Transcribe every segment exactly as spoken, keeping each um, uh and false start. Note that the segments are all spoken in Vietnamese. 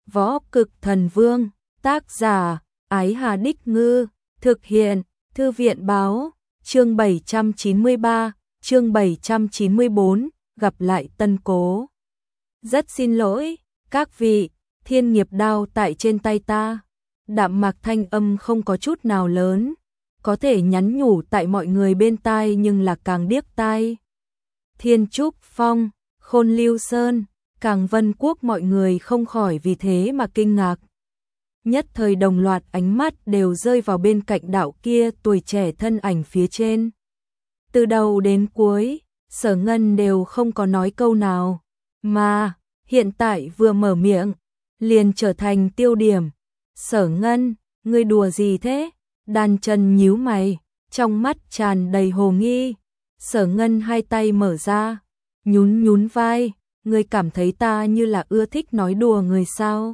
Võ Cực Thần Vương, tác giả, Ái Hà Đích Ngư, thực hiện, Thư viện Báo, chương bảy trăm chín mươi ba, chương bảy trăm chín mươi bốn, gặp lại tân cố. Rất xin lỗi, các vị, thiên nghiệp đao tại trên tay ta. Đạm mạc thanh âm không có chút nào lớn, có thể nhắn nhủ tại mọi người bên tai nhưng là càng điếc tai. Thiên Trúc Phong, Khôn Lưu Sơn, Càng Vân Quốc mọi người không khỏi vì thế mà kinh ngạc. Nhất thời đồng loạt ánh mắt đều rơi vào bên cạnh đạo kia tuổi trẻ thân ảnh phía trên. Từ đầu đến cuối, Sở Ngân đều không có nói câu nào, mà hiện tại vừa mở miệng, liền trở thành tiêu điểm. Sở Ngân, ngươi đùa gì thế? Đan Chân nhíu mày, trong mắt tràn đầy hồ nghi. Sở Ngân hai tay mở ra, nhún nhún vai, ngươi cảm thấy ta như là ưa thích nói đùa người sao?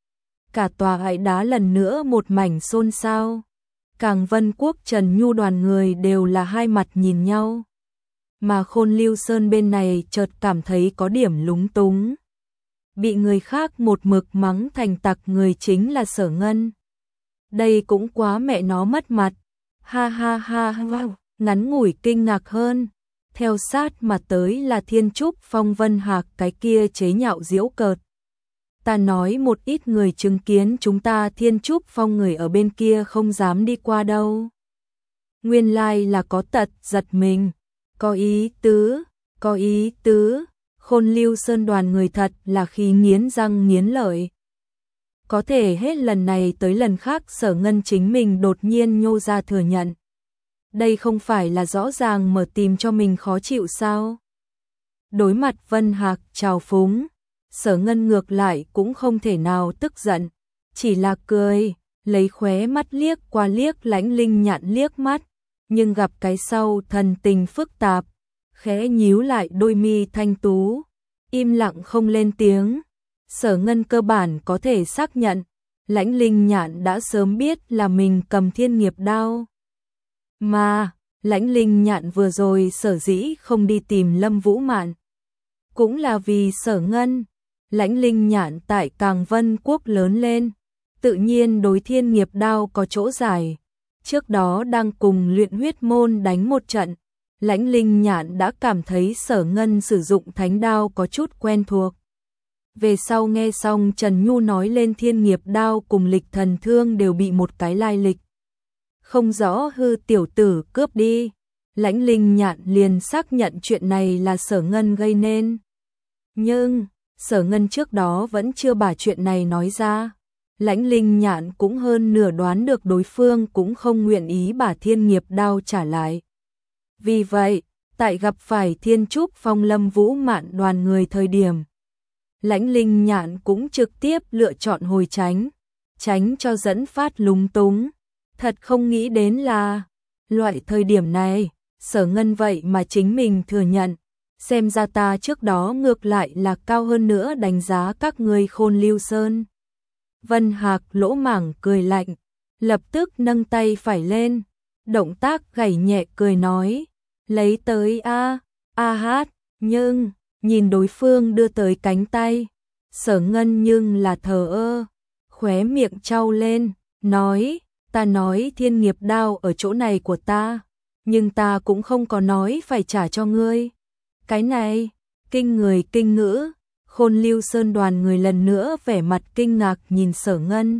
Cả tòa Hải Đá lần nữa một mảnh xôn xao. Càng Vân Quốc Trần Nhu đoàn người đều là hai mặt nhìn nhau. Mà Khôn Lưu Sơn bên này chợt cảm thấy có điểm lúng túng. Bị người khác một mực mắng thành tặc người chính là Sở Ngân. Đây cũng quá mẹ nó mất mặt. Ha ha ha wow, ngắn ngủi kinh ngạc hơn. Theo sát mà tới là Thiên Trúc Phong Vân Hạc cái kia chế nhạo giễu cợt. Ta nói một ít người chứng kiến chúng ta Thiên Trúc Phong người ở bên kia không dám đi qua đâu. Nguyên lai là có tật giật mình. Có ý tứ, có ý tứ. Khôn Lưu Sơn đoàn người thật là khí nghiến răng nghiến lợi. Có thể hết lần này tới lần khác Sở Ngân chính mình đột nhiên nhô ra thừa nhận. Đây không phải là rõ ràng mở tìm cho mình khó chịu sao? Đối mặt Vân Hạc trào phúng, Sở Ngân ngược lại cũng không thể nào tức giận, chỉ là cười, lấy khóe mắt liếc qua liếc Lãnh Linh Nhạn liếc mắt, nhưng gặp cái sau thần tình phức tạp, khẽ nhíu lại đôi mi thanh tú, im lặng không lên tiếng. Sở Ngân cơ bản có thể xác nhận, Lãnh Linh Nhạn đã sớm biết là mình cầm thiên nghiệp đao. Mà, Lãnh Linh Nhạn vừa rồi sở dĩ không đi tìm Lâm Vũ Mạn, cũng là vì Sở Ngân. Lãnh Linh Nhạn tại Càng Vân Quốc lớn lên, tự nhiên đối thiên nghiệp đao có chỗ giải. Trước đó đang cùng luyện huyết môn đánh một trận, Lãnh Linh Nhạn đã cảm thấy Sở Ngân sử dụng thánh đao có chút quen thuộc. Về sau nghe xong Trần Nhu nói lên thiên nghiệp đao cùng lịch thần thương đều bị một cái lai lịch không rõ hư tiểu tử cướp đi. Lãnh Linh Nhạn liền xác nhận chuyện này là Sở Ngân gây nên. Nhưng, Sở Ngân trước đó vẫn chưa把chuyện này nói ra. Lãnh Linh Nhạn cũng hơn nửa đoán được đối phương cũng không nguyện ý把thiên nghiệp đao trả lại. Vì vậy, tại gặp phải Thiên Trúc Phong Lâm Vũ Mạn đoàn người thời điểm, Lãnh Linh Nhạn cũng trực tiếp lựa chọn hồi tránh, tránh cho dẫn phát lúng túng. Thật không nghĩ đến là, loại thời điểm này, Sở Ngân vậy mà chính mình thừa nhận, xem ra ta trước đó ngược lại là cao hơn nữa đánh giá các ngươi Khôn Lưu Sơn. Vân Hạc lỗ mảng cười lạnh, lập tức nâng tay phải lên, động tác gảy nhẹ cười nói, lấy tới a, a hát, nhưng, nhìn đối phương đưa tới cánh tay, Sở Ngân nhưng là thờ ơ, khóe miệng trao lên, nói, ta nói thiên nghiệp đao ở chỗ này của ta, nhưng ta cũng không có nói phải trả cho ngươi. Cái này, kinh người kinh ngữ, Khôn Lưu Sơn đoàn người lần nữa vẻ mặt kinh ngạc nhìn Sở Ngân.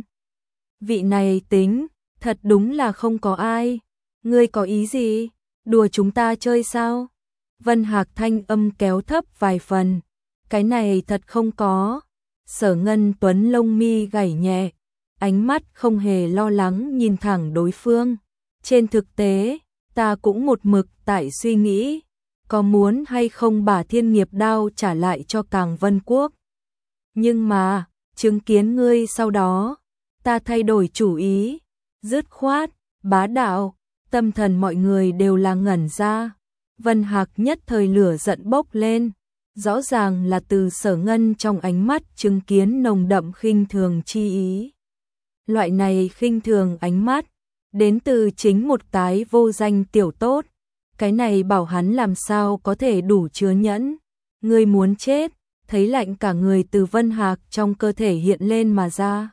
Vị này tính, thật đúng là không có ai. Ngươi có ý gì? Đùa chúng ta chơi sao? Vân Hạc thanh âm kéo thấp vài phần. Cái này thật không có. Sở Ngân tuấn lông mi gảy nhẹ, ánh mắt không hề lo lắng nhìn thẳng đối phương. Trên thực tế, ta cũng một mực tại suy nghĩ, có muốn hay không把thiên nghiệp đao trả lại cho Càng Vân Quốc. Nhưng mà, chứng kiến ngươi sau đó, ta thay đổi chủ ý, dứt khoát, bá đạo, tâm thần mọi người đều là ngẩn ra. Vân Hạc nhất thời lửa giận bốc lên, rõ ràng là từ Sở Ngân trong ánh mắt chứng kiến nồng đậm khinh thường chi ý. Loại này khinh thường ánh mắt, đến từ chính một cái vô danh tiểu tốt. Cái này bảo hắn làm sao có thể đủ chứa nhẫn. Ngươi muốn chết, thấy lạnh cả người từ Vân Hạc trong cơ thể hiện lên mà ra.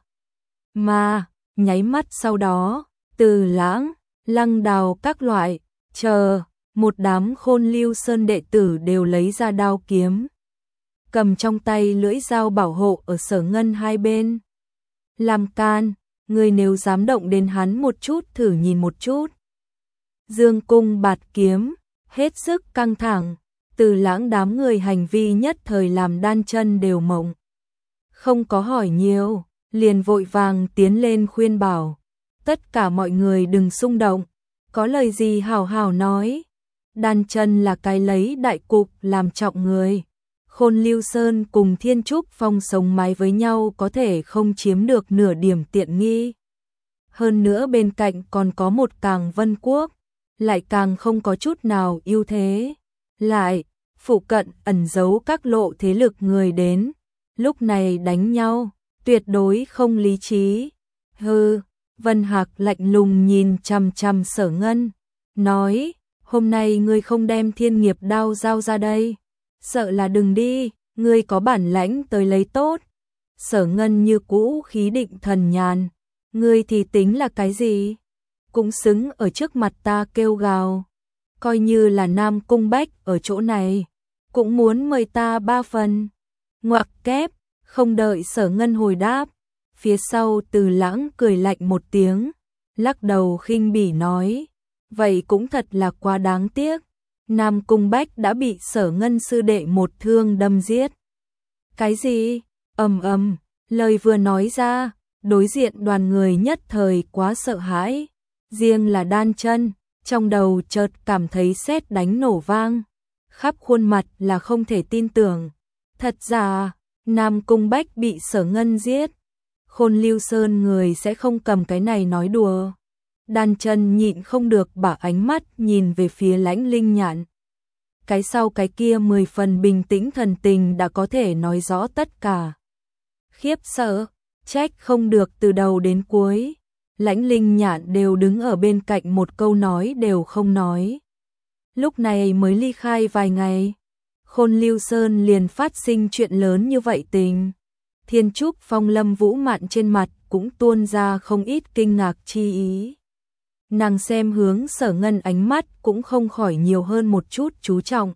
Mà, nháy mắt sau đó, Từ Lãng, Lăng Đào các loại, chờ, một đám Khôn Lưu Sơn đệ tử đều lấy ra đao kiếm. Cầm trong tay lưỡi dao bảo hộ ở Sở Ngân hai bên. Làm can, người nếu dám động đến hắn một chút thử nhìn một chút. Dương cung bạt kiếm, hết sức căng thẳng, Từ Lãng đám người hành vi nhất thời làm đan chân đều mộng. Không có hỏi nhiều, liền vội vàng tiến lên khuyên bảo. Tất cả mọi người đừng xung động, có lời gì hảo hảo nói. Đan chân là cái lấy đại cục làm trọng người. Khôn Lưu Sơn cùng Thiên Trúc Phong sống mái với nhau có thể không chiếm được nửa điểm tiện nghi. Hơn nữa bên cạnh còn có một Càng Vân Quốc, lại càng không có chút nào ưu thế. Lại, phụ cận ẩn giấu các lộ thế lực người đến, lúc này đánh nhau, tuyệt đối không lý trí. Hừ, Vân Hạc lạnh lùng nhìn chằm chằm Sở Ngân, nói, hôm nay ngươi không đem thiên nghiệp đao giao ra đây, sợ là đừng đi, ngươi có bản lãnh tới lấy tốt. Sở Ngân như cũ khí định thần nhàn, ngươi thì tính là cái gì? Cũng xứng ở trước mặt ta kêu gào. Coi như là Nam Cung Bách ở chỗ này, cũng muốn mời ta ba phần. Ngoặc kép, không đợi Sở Ngân hồi đáp, phía sau Từ Lãng cười lạnh một tiếng, lắc đầu khinh bỉ nói, vậy cũng thật là quá đáng tiếc. Nam Cung Bách đã bị Sở Ngân sư đệ một thương đâm giết. Cái gì? Ầm ầm, lời vừa nói ra, đối diện đoàn người nhất thời quá sợ hãi. Riêng là đan chân, trong đầu chợt cảm thấy sét đánh nổ vang. Khắp khuôn mặt là không thể tin tưởng. Thật ra, Nam Cung Bách bị Sở Ngân giết. Khôn Lưu Sơn người sẽ không cầm cái này nói đùa. Đan chân nhịn không được bả ánh mắt nhìn về phía Lãnh Linh Nhạn. Cái sau cái kia mười phần bình tĩnh thần tình đã có thể nói rõ tất cả. Khiếp sợ, trách không được từ đầu đến cuối. Lãnh Linh Nhạn đều đứng ở bên cạnh một câu nói đều không nói. Lúc này mới ly khai vài ngày, Khôn Lưu Sơn liền phát sinh chuyện lớn như vậy tình. Thiên Trúc Phong Lâm Vũ Mạn trên mặt cũng tuôn ra không ít kinh ngạc chi ý. Nàng xem hướng Sở Ngân ánh mắt cũng không khỏi nhiều hơn một chút chú trọng.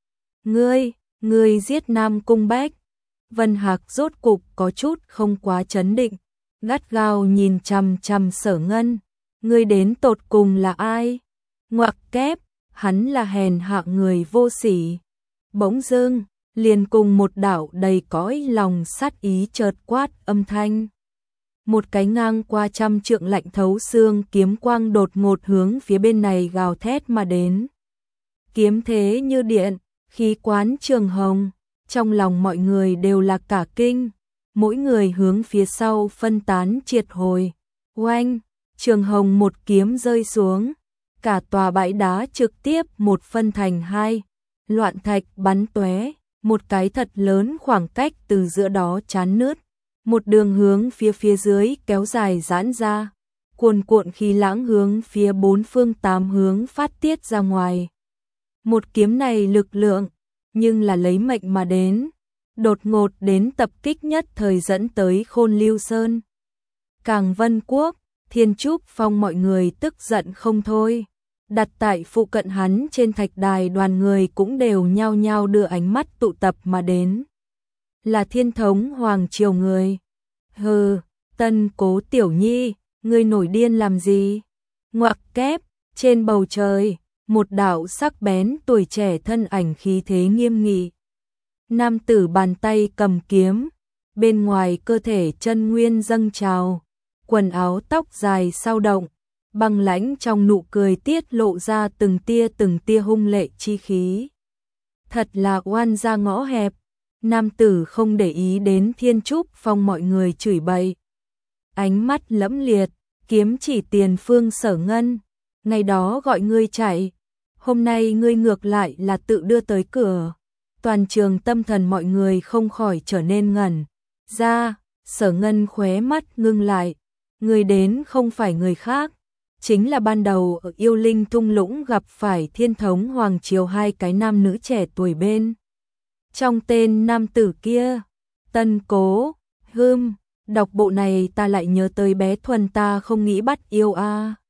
Ngươi, ngươi giết Nam Cung Bách. Vân Hạc rốt cục có chút không quá chấn định, gắt gao nhìn chằm chằm Sở Ngân. Ngươi đến tột cùng là ai? Ngoặc kép, hắn là hèn hạ người vô sỉ. Bỗng dưng, liền cùng một đạo đầy cõi lòng sát ý chợt quát âm thanh. Một cái ngang qua trăm trượng lạnh thấu xương kiếm quang đột ngột hướng phía bên này gào thét mà đến. Kiếm thế như điện, khí quán trường hồng, trong lòng mọi người đều là cả kinh, mỗi người hướng phía sau phân tán triệt hồi. Oanh, trường hồng một kiếm rơi xuống, cả tòa bãi đá trực tiếp một phân thành hai, loạn thạch bắn tóe, một cái thật lớn khoảng cách từ giữa đó chán nứt. Một đường hướng phía phía dưới kéo dài giãn ra, cuồn cuộn khí lãng hướng phía bốn phương tám hướng phát tiết ra ngoài. Một kiếm này lực lượng, nhưng là lấy mệnh mà đến, đột ngột đến tập kích nhất thời dẫn tới Khôn Lưu Sơn. Càng Vân Quốc, Thiên Trúc Phong mọi người tức giận không thôi, đặt tại phụ cận hắn trên thạch đài đoàn người cũng đều nhao nhao đưa ánh mắt tụ tập mà đến. Là Thiên Thống Hoàng Triều người. Hừ, Tân Cố Tiểu Nhi, ngươi nổi điên làm gì? Ngoặc kép, trên bầu trời, một đạo sắc bén tuổi trẻ thân ảnh khí thế nghiêm nghị. Nam tử bàn tay cầm kiếm, bên ngoài cơ thể chân nguyên dâng trào, quần áo tóc dài sao động, băng lãnh trong nụ cười tiết lộ ra từng tia từng tia hung lệ chi khí. Thật là oan gia ngõ hẹp. Nam tử không để ý đến Thiên Trúc Phong mọi người chửi bậy. Ánh mắt lẫm liệt, kiếm chỉ tiền phương Sở Ngân. Ngày đó gọi ngươi chạy, hôm nay ngươi ngược lại là tự đưa tới cửa. Toàn trường tâm thần mọi người không khỏi trở nên ngẩn ra. Sở Ngân khóe mắt ngưng lại. Ngươi đến không phải người khác, chính là ban đầu ở Yêu Linh Thung Lũng gặp phải Thiên Thống Hoàng Triều hai cái nam nữ trẻ tuổi bên trong tên nam tử kia. Tân Cố, hưm, đọc bộ này ta lại nhớ tới bé Thuần ta không nghĩ bắt yêu a. À.